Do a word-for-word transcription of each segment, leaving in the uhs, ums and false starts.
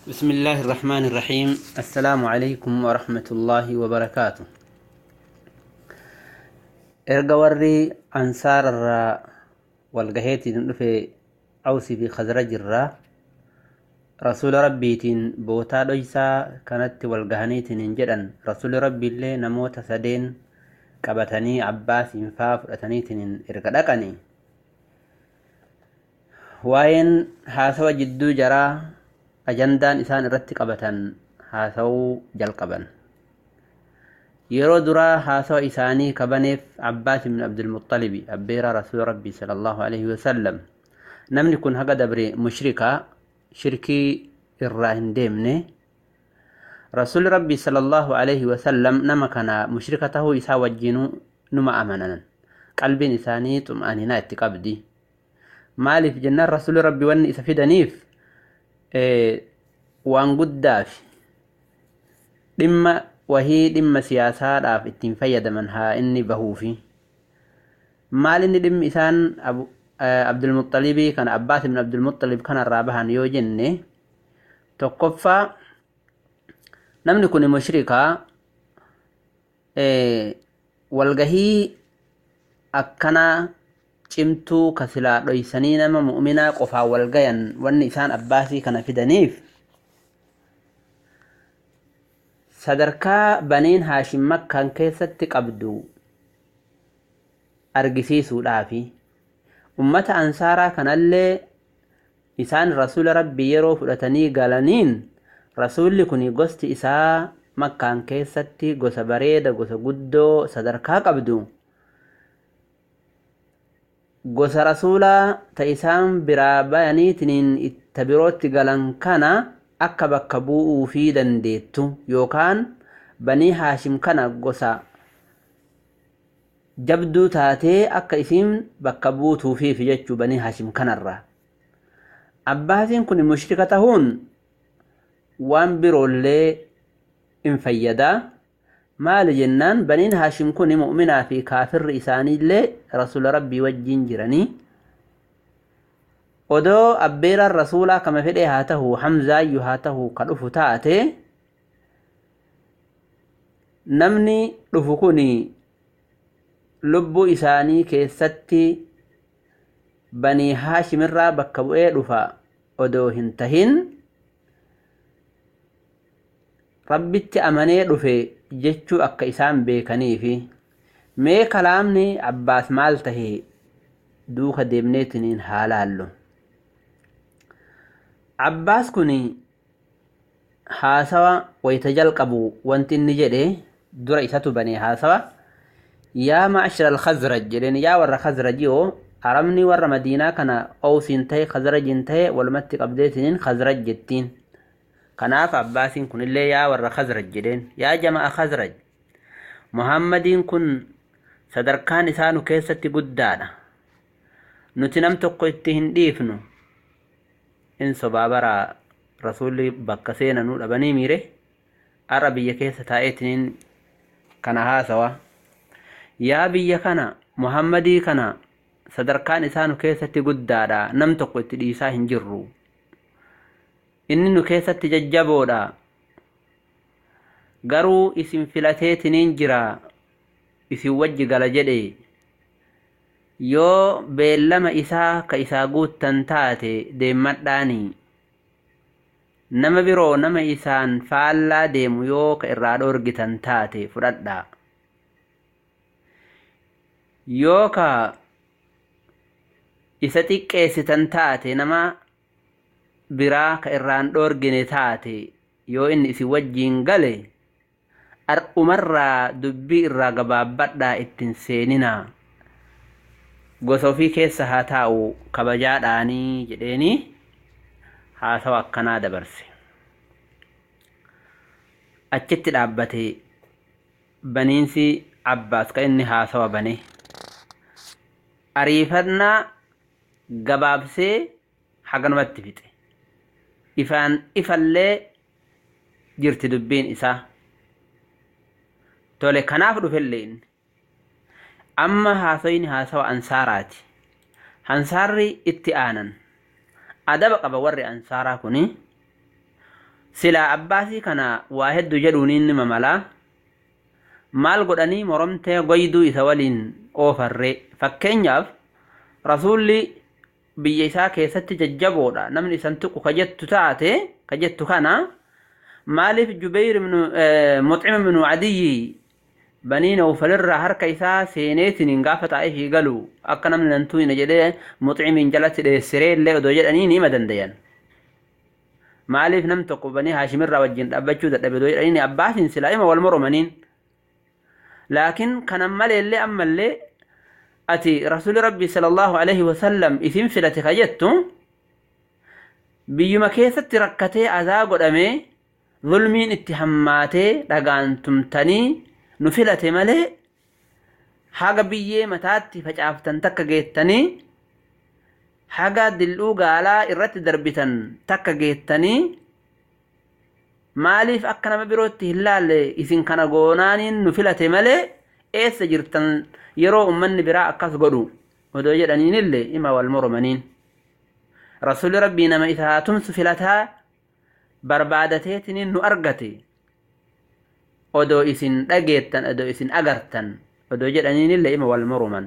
بسم الله الرحمن الرحيم. السلام عليكم ورحمة الله وبركاته. إرجع وري أنصار الرا والجهات في أوصي في خزرج الرا رسول ربي تين بوتا ليسا كانت والجهنيت ننجرا رسول ربي اللي نموت سدين كبتني عباس إنفاف أتنيتين إرجع لكني وين هاسوا جدو جرا أجندان إسان رتي قبتن هاسو جل قبن يرو درا هاسو إساني كبنيف عباس بن عبد المطلب أبيرا رسول ربي صلى الله عليه وسلم نمني كن هقا دبري مشركة شركي الراهن ديمني رسول ربي صلى الله عليه وسلم نما كان مشركته إسا وجينو نما أمننا قلبي إساني طمأنينة اتقابدي مالي في جنة رسول ربي وان إسا في دنيف waan guddaaf dhimma wahii dhimma siyaasaadhaaf ittiin fayyadaman haa inni bahuufi maal inni dhimmi isaan Abdul Muttalibii kana Abbaas ibn Abdul Muttalib kana irraa bahan yoo jenne tokkoffaa namni kun mushrikaa walgahii akkana cimtuu kasilaa dhoysanii nama mu'minaa qofaa walgayan wanni isaan Abbaasii kana fidaniif sadarkaa baniin Haashim Makkaan keessatti qabdu argisiisuudhaafi ummata ansaaraa kanallee isaan rasuula rabbii yeroo fudhatanii galaniin rasuulli kun gosti isaa Makkaan keessatti gosa bareeda gosa guddoo sadarkaa qabdu gosa rasuulaa ta isaan biraa bayaniitiin itti birootti galan kana akka bakka bu'uu fi dandeettu yookaan banii Haashim kana gosa jabduu taatee akka isiin bakka buutuu fi jechuu banii Haashim kanarraa Abbaasiin kun mushrika tahuun waan biroollee in fayyadaa maal jennaan baniin Haashim kun mu'minaa fi kaafirri isaaniillee rasuula rabbii wajjin jiranii odoo abbeeraan rasuulaa kama fedhe haa tahu Hamzaayyuu haa tahu ka dhufu taate namni dhufu kun lubbuu isaanii keessatti banii Haashimirraa bakka bu'ee dhufa odoo hin tahin rabbitti amanee dhufe jechuu akka isaan beekaniifi mee kalaamni Abbaas maal tahe duuka deemneetiniin haa laallu. Abbaas kun haasawa wayta jalqabu wanti inni jedhe dura isatu bane haasawa yaa ma'ashara al-Khazraj jedheen yaa warra Khazrajiyoo arabni warra Madiinaa kana Awsiin tahe Khazrajin tahe walumatti qabdeetiniin Khazraj jettiin kanaaf Abbaasiin kunillee yaa warra Khazraj jedheen yaa jama'a Khazraj Muhammadiin kun sadarkaan isaanu keessatti guddaadha nuti nam tokko itti hin dhiifnu in sobaabara rasuulli bakka seenanuu dhabanii miire arra biyya keessa taa'eetiniin kana haasawa yaa biyya kana Muhammadii kana sadarkaan isaanu keessatti guddaadha nam tokko itti dhiisaa hin jirru inni nu keessatti jajjaboodha garuu isin filateetiniin jira isin wajji gala jedhe yoo beellama isaa ka isaa guuttan taate deemmadhaanii nama biroo nama isaan faallaa deemu yoo ka irraa dhoorgitan taate fudhadhaa yoo ka isa xiqqeessitan taate nama biraa ka irraan dhoorgine taate yoo inni isin wajjiin gale ar'umarraa dubbii irraa gabaabbadhaa ittin seeninaa gosa ofii keessa haa taa'u kabajaadhaanii jedheeni haasawa akkanaa dabarse achitti dhaabbate baniinsi Abbaas ka inni haasawa bane ariifannaa gabaabsee haganumatti fixe ifaan ifallee jirti dubbiin isaa tole kanaaf dhufellee inni amma haasoyni haasawa ansaaraati ansaarri itti aanan adaba qaba warri ansaaraa kuni sila abbaasii kana waa hedduu jedhuun inni mamala maal godhanii moromtee goyduu isa waliin oofarree fakkeenyaaf rasuulli biyya isaa keessatti jajjaboodha namni isan tuqu ka jettu taate ka jettu kana maaliif Jubayr ibn Mut'im ibn Adiyyi banii Nawfalirraa harka isaa seeneetiin gaafa taa'ee galu akka namni nantuu ina jedhee Mut'imiin jalatti dheessiree illee odoo jedhanii ni ma dandayan maaliif nam tokko banii Haashimirraa wajjin dhaabbachuu dadhabe odoo jedhanii abbaasiin silaa ima wal moromaniin laakiin kanan maleellee ammallee ati rasuuli rabbii sallallahu alaihi wasallam isin filate ka jettu biyyuma keessatti rakkatee azaa godhamee zulmiin itti hammaatee dhagaantumtanii nu filate malee haga biyyee mataatti facaaftan takka geettanii haga dildhuu gaalaa irratti darbitan takka geettanii maaliif akka nama birootti hin laalle isin kana goonaaniin nu filate malee eessa jirtan yeroo ummanni biraa akkas godhu odoo jedhaniinillee ima wal moromaniin rasuuli rabbii nama isaa tumsu filataa barbaadateetiniin nu argate odoo isin dhageettan odoo isin agartan odoo jedhaniinillee ima wal moroman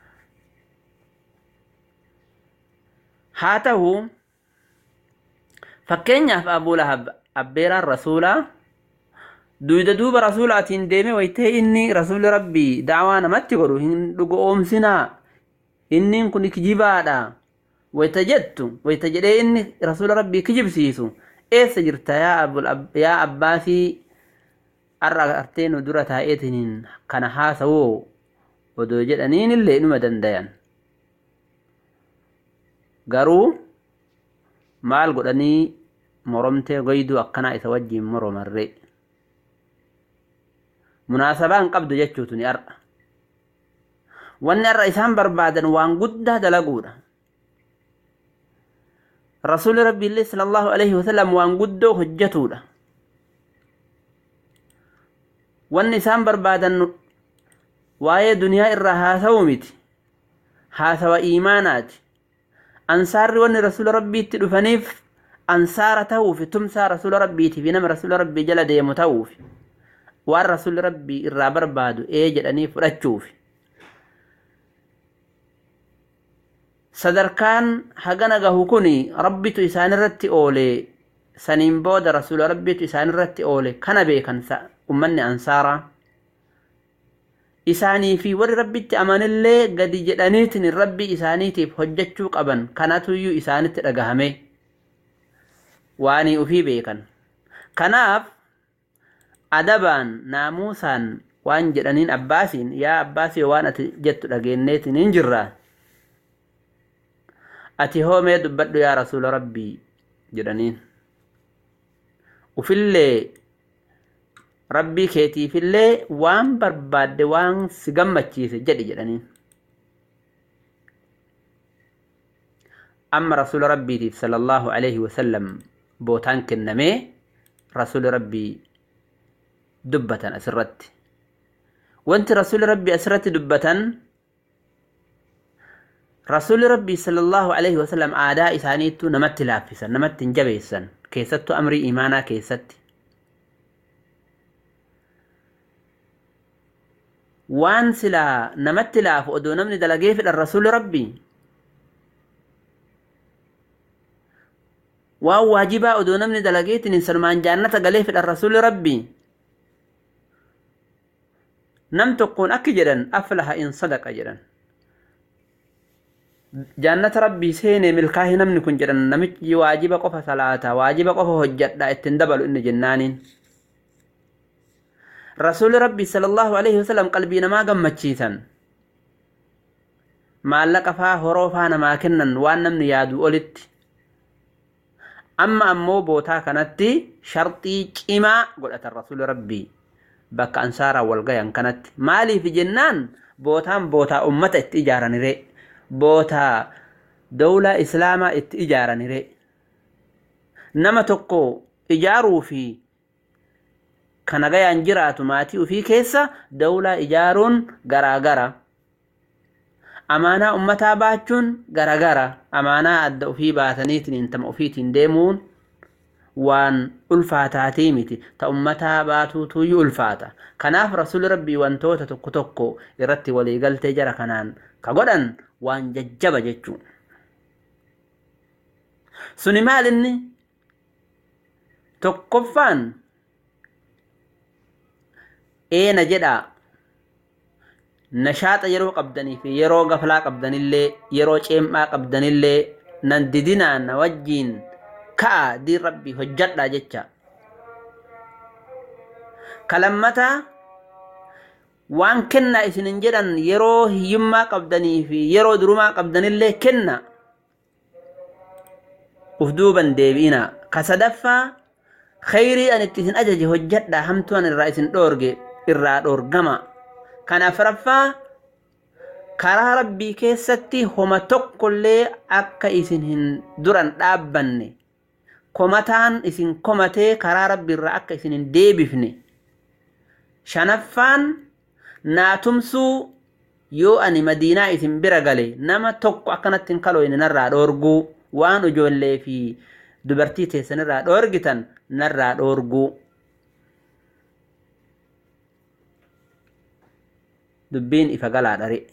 haa ta'u fakkeenyaaf Abuu Lahab abbeeraan rasuulaa duyda duuba rasuulaatiin deeme waytee inni rasuuli rabbii da'waa namatti godhu hin dhugo oomsinaa innin kun kijibaadha wayta jettu wayta jedhee inni rasuuli rabbii kijibsiisu eessa jirta yaa abul yaa abbaasii arra artee nu dura taa'eetiniin kana haasawoo odoo jedhaniinillee numa dandayan garuu maal godhanii moromtee goyduu akkanaa isa wajjiin moromarree munaasabaan qabdu jechuutu ni ar'a wanni ar'a isaan barbaadan waan guddaa dalaguudha rasuuli rabbiillee sallallahu alaihi wasallam waan guddoo hojjetuudha wanni isaan barbaadan waa'ee duniyaa irraa haasawuu miti haasawa iimaanaati ansaarri wanni rasuula rabbiitti dhufaniif ansaara ta'uufi tumsaa rasuula rabbiitiif nama rasuula rabbii jala deemu ta'uufi waan rasuuli rabbii irraa barbaadu ee jedhanii fudhachuufi sadarkaan hagana gahu kuni rabbitu isaanirratti oole saniin booda rasuula rabbitu isaanirratti oole kana beekansa ummanni ansaaraa isaanii fi warri rabbitti amanillee gadi jedhaniitiin rabbii isaaniitiif hojjechuu qaban kanatuyyuu isaanitti dhagahame waanii ufii beekan kanaaf adabaan naamuusaan waan jedhaniin abbaasiin yaa abbaasii waan ati jettu dhageenneetiin hin jirraa ati hoomee dubbadhu yaa rasuula rabbii jedhaniin ufillee rabbii keetiifillee waan barbaadde waan si gammachiise jedhi jedhaniin amma rasuula rabbiitiif sallallahu alaihi wasallam bootaan kennamee rasuula rabbii dubbatan asirratti wanti rasuuli rabbii asirratti dubbatan rasuuli rabbii sallallahu alaihi wasallam aadaa isaaniittu namatti laaffisan namatti hin jabeessan keessattuu amrii imaanaa keessatti waan silaa namatti laafu odoo namni dalagee fedhan rasuuli rabbii waan waajibaa odoo namni dalageetiin sanumaan jaannata galee fedhan rasuuli rabbii nam tokkoon akki jedhan aflaha in sadaqa jedhan jannata rabbii seenee milkaa'ee namni kun jedhan namichi waajiba qofa salaata waajiba qofa hojjadha ittiin dabalu inni jennaaniin rasuuli rabbii sallallahu alaihi wasallam qalbii namaa gammachiisan maallaqa faa horoo faa namaa kennan waan namni yaadu olitti amma ammoo bootaa kanatti sharxii cimaa godhatan rasuuli rabbii bakka ansaaraa wal gayan kanatti maaliif jennaan bootaan bootaa ummata itti ijaaranire bootaa dawlaa islaamaa itti ijaaranire nama tokko ijaaruu fi kana gayaan jiraatu maatii ufii keessa dawlaa ijaaruun garaagara amaanaa ummataa baachuun garaagara amaanaa adda ufii baataniitiin intama ufiitiin deemuun وان ألفاتاتي متي تأمتا باتو توي ألفاتا كناف رسول ربي وانتوتا تكو تكو إرتي ولي قلت جرى كنان كقودن وان ججب ججو سني مالني تكفان اين جدا نشاط يرو قبدني في يرو غفلا قبدني اللي يرو چيما قبدني اللي ننددنا نوجين كا دي ربي حجت جچا كلمتا وان كنا اسنن جدن يرو يما قبدني في يرو دروما قبدني اللي كنا افدوبا ديبينا كسدفا خيري ان اتسن اجج حجت همتوان الرئيس دورغي irraa dhorgama kanaaf raffaa karaa rabbii keessatti homa tokkollee akka isin hin duran dhaabbanne komataan isin komatee karaa rabbii irraa akka isin hin deebifne shanaffaan naatumsuu yoo ani madiinaa isin bira gale nama tokko akkanatti hin kalooyne narraa dhorguu waan ijoollee fi dubartii teessan irraa dhorgitan narraa dhorguu دبين إفقال داري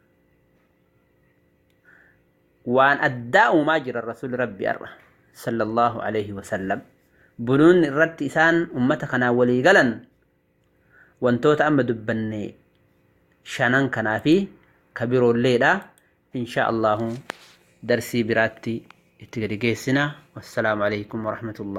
وان أداء ماجر الرسول ربي أره صلى الله عليه وسلم بنون الرد إسان أمتخنا ولي قلن وانتو تأمد دبني شانان كنافي كبيرو الليلة إن شاء الله درسي براتي اتقري والسلام عليكم ورحمة الله.